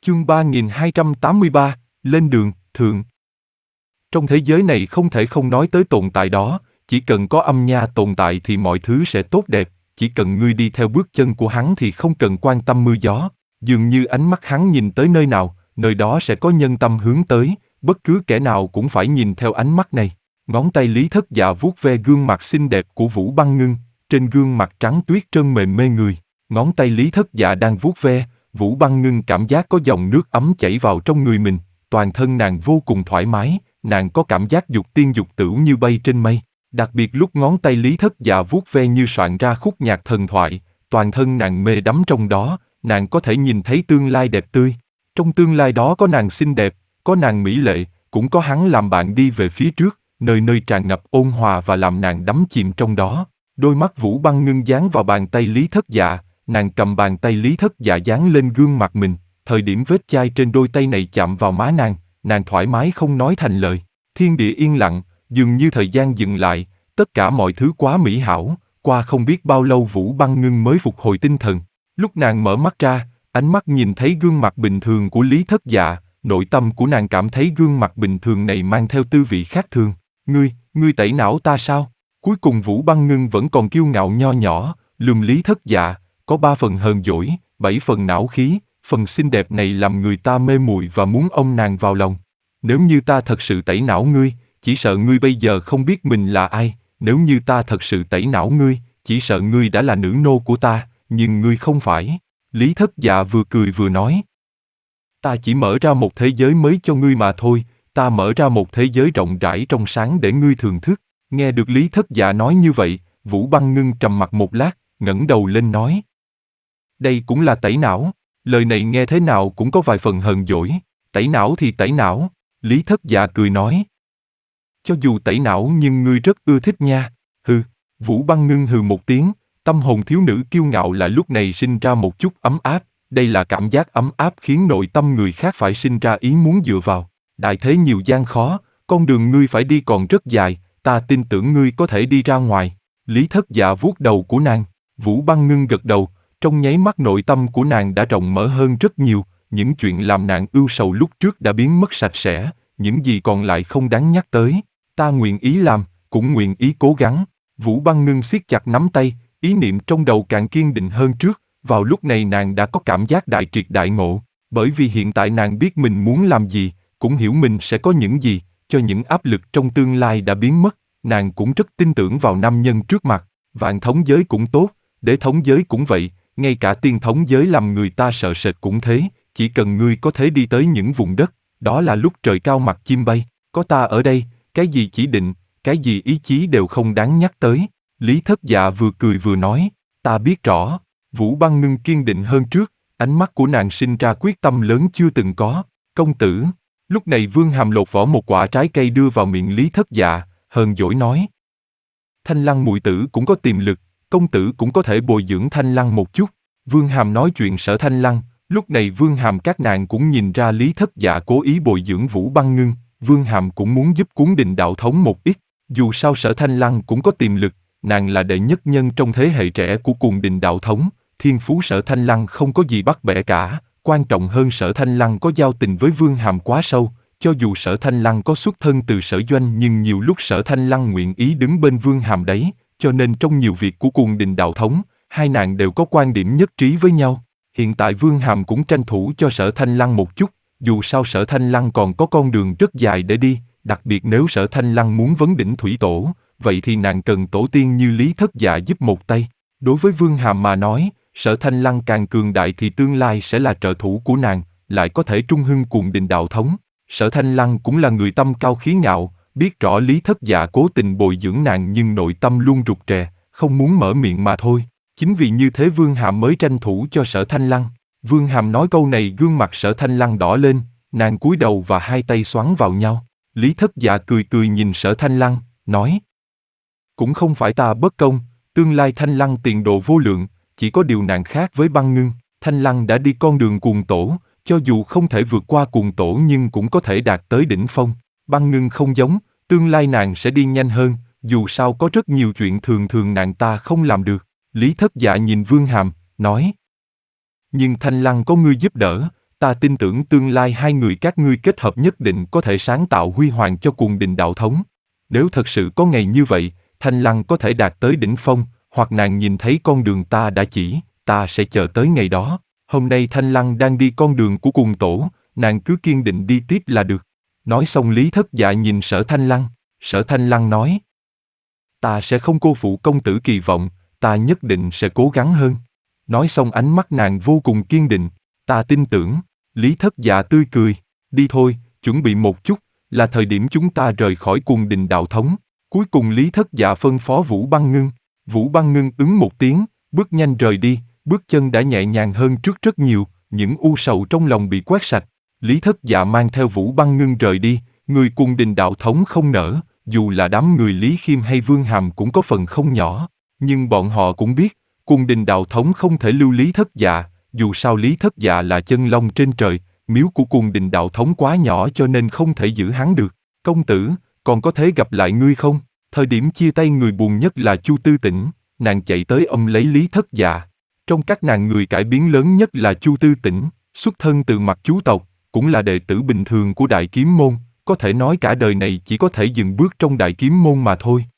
Chương 3283, lên đường, thượng. Trong thế giới này không thể không nói tới tồn tại đó, chỉ cần có âm nha tồn tại thì mọi thứ sẽ tốt đẹp, chỉ cần ngươi đi theo bước chân của hắn thì không cần quan tâm mưa gió, dường như ánh mắt hắn nhìn tới nơi nào, nơi đó sẽ có nhân tâm hướng tới, bất cứ kẻ nào cũng phải nhìn theo ánh mắt này. Ngón tay Lý Thất Dạ vuốt ve gương mặt xinh đẹp của Vũ Băng Ngưng, trên gương mặt trắng tuyết trơn mềm mê người, ngón tay Lý Thất Dạ đang vuốt ve, Vũ Băng Ngưng cảm giác có dòng nước ấm chảy vào trong người mình, toàn thân nàng vô cùng thoải mái, nàng có cảm giác dục tiên dục tửu như bay trên mây. Đặc biệt lúc ngón tay Lý Thất Dạ vuốt ve như soạn ra khúc nhạc thần thoại, toàn thân nàng mê đắm trong đó, nàng có thể nhìn thấy tương lai đẹp tươi. Trong tương lai đó có nàng xinh đẹp, có nàng mỹ lệ, cũng có hắn làm bạn đi về phía trước, nơi nơi tràn ngập ôn hòa và làm nàng đắm chìm trong đó. Đôi mắt Vũ Băng Ngưng dán vào bàn tay Lý Thất Dạ, nàng cầm bàn tay Lý Thất Dạ dán lên gương mặt mình, thời điểm vết chai trên đôi tay này chạm vào má nàng thoải mái không nói thành lời. Thiên địa yên lặng, dường như thời gian dừng lại, tất cả mọi thứ quá mỹ hảo, qua không biết bao lâu Vũ Băng Ngưng mới phục hồi tinh thần. Lúc nàng mở mắt ra, ánh mắt nhìn thấy gương mặt bình thường của Lý Thất Dạ, nội tâm của nàng cảm thấy gương mặt bình thường này mang theo tư vị khác thường. Ngươi tẩy não ta sao? Cuối cùng Vũ Băng Ngưng vẫn còn kiêu ngạo nho nhỏ, lườm Lý Thất Dạ, có 3 phần hờn dỗi, 7 phần não khí, phần xinh đẹp này làm người ta mê muội và muốn ôm nàng vào lòng. Nếu như ta thật sự tẩy não ngươi, chỉ sợ ngươi bây giờ không biết mình là ai, nếu như ta thật sự tẩy não ngươi, chỉ sợ ngươi đã là nữ nô của ta, nhưng ngươi không phải. Lý Thất Dạ vừa cười vừa nói. Ta chỉ mở ra một thế giới mới cho ngươi mà thôi, ta mở ra một thế giới rộng rãi trong sáng để ngươi thưởng thức. Nghe được Lý Thất Dạ nói như vậy, Vũ Băng Ngưng trầm mặc một lát, ngẩng đầu lên nói. Đây cũng là tẩy não, lời này nghe thế nào cũng có vài phần hờn dỗi, tẩy não thì tẩy não, Lý Thất Dạ cười nói. Cho dù tẩy não nhưng ngươi rất ưa thích nha, hừ, Vũ Băng Ngưng hừ một tiếng, tâm hồn thiếu nữ kiêu ngạo lại lúc này sinh ra một chút ấm áp, đây là cảm giác ấm áp khiến nội tâm người khác phải sinh ra ý muốn dựa vào. Đại thế nhiều gian khó, con đường ngươi phải đi còn rất dài, ta tin tưởng ngươi có thể đi ra ngoài. Lý Thất Dạ vuốt đầu của nàng, Vũ Băng Ngưng gật đầu, trong nháy mắt nội tâm của nàng đã rộng mở hơn rất nhiều, những chuyện làm nàng ưu sầu lúc trước đã biến mất sạch sẽ, những gì còn lại không đáng nhắc tới. Ta nguyện ý làm, cũng nguyện ý cố gắng. Vũ Băng Ngưng siết chặt nắm tay, ý niệm trong đầu càng kiên định hơn trước, vào lúc này nàng đã có cảm giác đại triệt đại ngộ, bởi vì hiện tại nàng biết mình muốn làm gì, cũng hiểu mình sẽ có những gì, cho những áp lực trong tương lai đã biến mất, nàng cũng rất tin tưởng vào nam nhân trước mặt, vạn thống giới cũng tốt, đế thống giới cũng vậy, ngay cả tiên thống giới làm người ta sợ sệt cũng thế, chỉ cần ngươi có thể đi tới những vùng đất, đó là lúc trời cao mặt chim bay, có ta ở đây, cái gì chỉ định, cái gì ý chí đều không đáng nhắc tới. Lý Thất Dạ vừa cười vừa nói, ta biết rõ. Vũ Băng Ngưng kiên định hơn trước, ánh mắt của nàng sinh ra quyết tâm lớn chưa từng có. Công tử. Lúc này Vương Hàm lột vỏ một quả trái cây đưa vào miệng Lý Thất Dạ, hờn dỗi nói. Thanh Lăng muội tử cũng có tiềm lực, công tử cũng có thể bồi dưỡng Thanh Lăng một chút. Vương Hàm nói chuyện Sở Thanh Lăng, lúc này Vương Hàm các nàng cũng nhìn ra Lý Thất Dạ cố ý bồi dưỡng Vũ Băng Ngưng, Vương Hàm cũng muốn giúp Cuốn Đình đạo thống một ít, dù sao Sở Thanh Lăng cũng có tiềm lực, nàng là đệ nhất nhân trong thế hệ trẻ của Cuồng Đình đạo thống, thiên phú Sở Thanh Lăng không có gì bắt bẻ cả, quan trọng hơn Sở Thanh Lăng có giao tình với Vương Hàm quá sâu, cho dù Sở Thanh Lăng có xuất thân từ Sở Doanh nhưng nhiều lúc Sở Thanh Lăng nguyện ý đứng bên Vương Hàm đấy, cho nên trong nhiều việc của Cuồng Đình đạo thống, hai nàng đều có quan điểm nhất trí với nhau. Hiện tại Vương Hàm cũng tranh thủ cho Sở Thanh Lăng một chút, dù sao Sở Thanh Lăng còn có con đường rất dài để đi, đặc biệt nếu Sở Thanh Lăng muốn vấn đỉnh thủy tổ, vậy thì nàng cần tổ tiên như Lý Thất Dạ giúp một tay. Đối với Vương Hàm mà nói, Sở Thanh Lăng càng cường đại thì tương lai sẽ là trợ thủ của nàng, lại có thể trung hưng Cuồng Đình đạo thống. Sở Thanh Lăng cũng là người tâm cao khí ngạo, biết rõ Lý Thất Dạ cố tình bồi dưỡng nàng nhưng nội tâm luôn rụt rè, không muốn mở miệng mà thôi. Chính vì như thế Vương Hàm mới tranh thủ cho Sở Thanh Lăng. Vương Hàm nói câu này gương mặt Sở Thanh Lăng đỏ lên, nàng cúi đầu và hai tay xoắn vào nhau. Lý Thất Dạ cười cười nhìn Sở Thanh Lăng, nói. Cũng không phải ta bất công, tương lai Thanh Lăng tiền đồ vô lượng, chỉ có điều nàng khác với Băng Ngưng, Thanh Lăng đã đi con đường cuồng tổ, cho dù không thể vượt qua cuồng tổ nhưng cũng có thể đạt tới đỉnh phong. Băng Ngưng không giống, tương lai nàng sẽ đi nhanh hơn, dù sao có rất nhiều chuyện thường thường nàng ta không làm được. Lý Thất Dạ nhìn Vương Hàm, nói. Nhưng Thanh Lăng có ngươi giúp đỡ, Ta tin tưởng tương lai hai người các ngươi kết hợp nhất định có thể sáng tạo huy hoàng cho Cuồng Đình đạo thống. Nếu thật sự có ngày như vậy, Thanh Lăng có thể đạt tới đỉnh phong, hoặc nàng nhìn thấy con đường ta đã chỉ, ta sẽ chờ tới ngày đó. Hôm nay Thanh Lăng đang đi con đường của Cuồng Tổ, nàng cứ kiên định đi tiếp là được. Nói xong Lý Thất Dạ nhìn Sở Thanh Lăng. Sở Thanh Lăng nói: Ta sẽ không cô phụ công tử kỳ vọng, ta nhất định sẽ cố gắng hơn. Nói xong ánh mắt nàng vô cùng kiên định. Ta tin tưởng. Lý Thất Dạ tươi cười. Đi thôi, chuẩn bị một chút, là thời điểm chúng ta rời khỏi Cuồng Đình đạo thống. Cuối cùng Lý Thất Dạ phân phó Vũ Băng Ngưng. Vũ Băng Ngưng ứng một tiếng, bước nhanh rời đi, bước chân đã nhẹ nhàng hơn trước rất nhiều, những u sầu trong lòng bị quét sạch. Lý Thất Dạ mang theo Vũ Băng Ngưng rời đi, người Cuồng Đình đạo thống không nỡ, dù là đám người Lý Khiêm hay Vương Hàm cũng có phần không nhỏ, nhưng bọn họ cũng biết, Cuồng Đình đạo thống không thể lưu Lý Thất Dạ, dù sao Lý Thất Dạ là chân long trên trời, miếu của Cuồng Đình đạo thống quá nhỏ cho nên không thể giữ hắn được. Công tử, còn có thể gặp lại ngươi không? Thời điểm chia tay người buồn nhất là Chu Tư Tĩnh, nàng chạy tới ôm lấy Lý Thất Dạ. Trong các nàng người cải biến lớn nhất là Chu Tư Tĩnh, xuất thân từ mặt chú tộc, cũng là đệ tử bình thường của Đại Kiếm Môn, có thể nói cả đời này chỉ có thể dừng bước trong Đại Kiếm Môn mà thôi.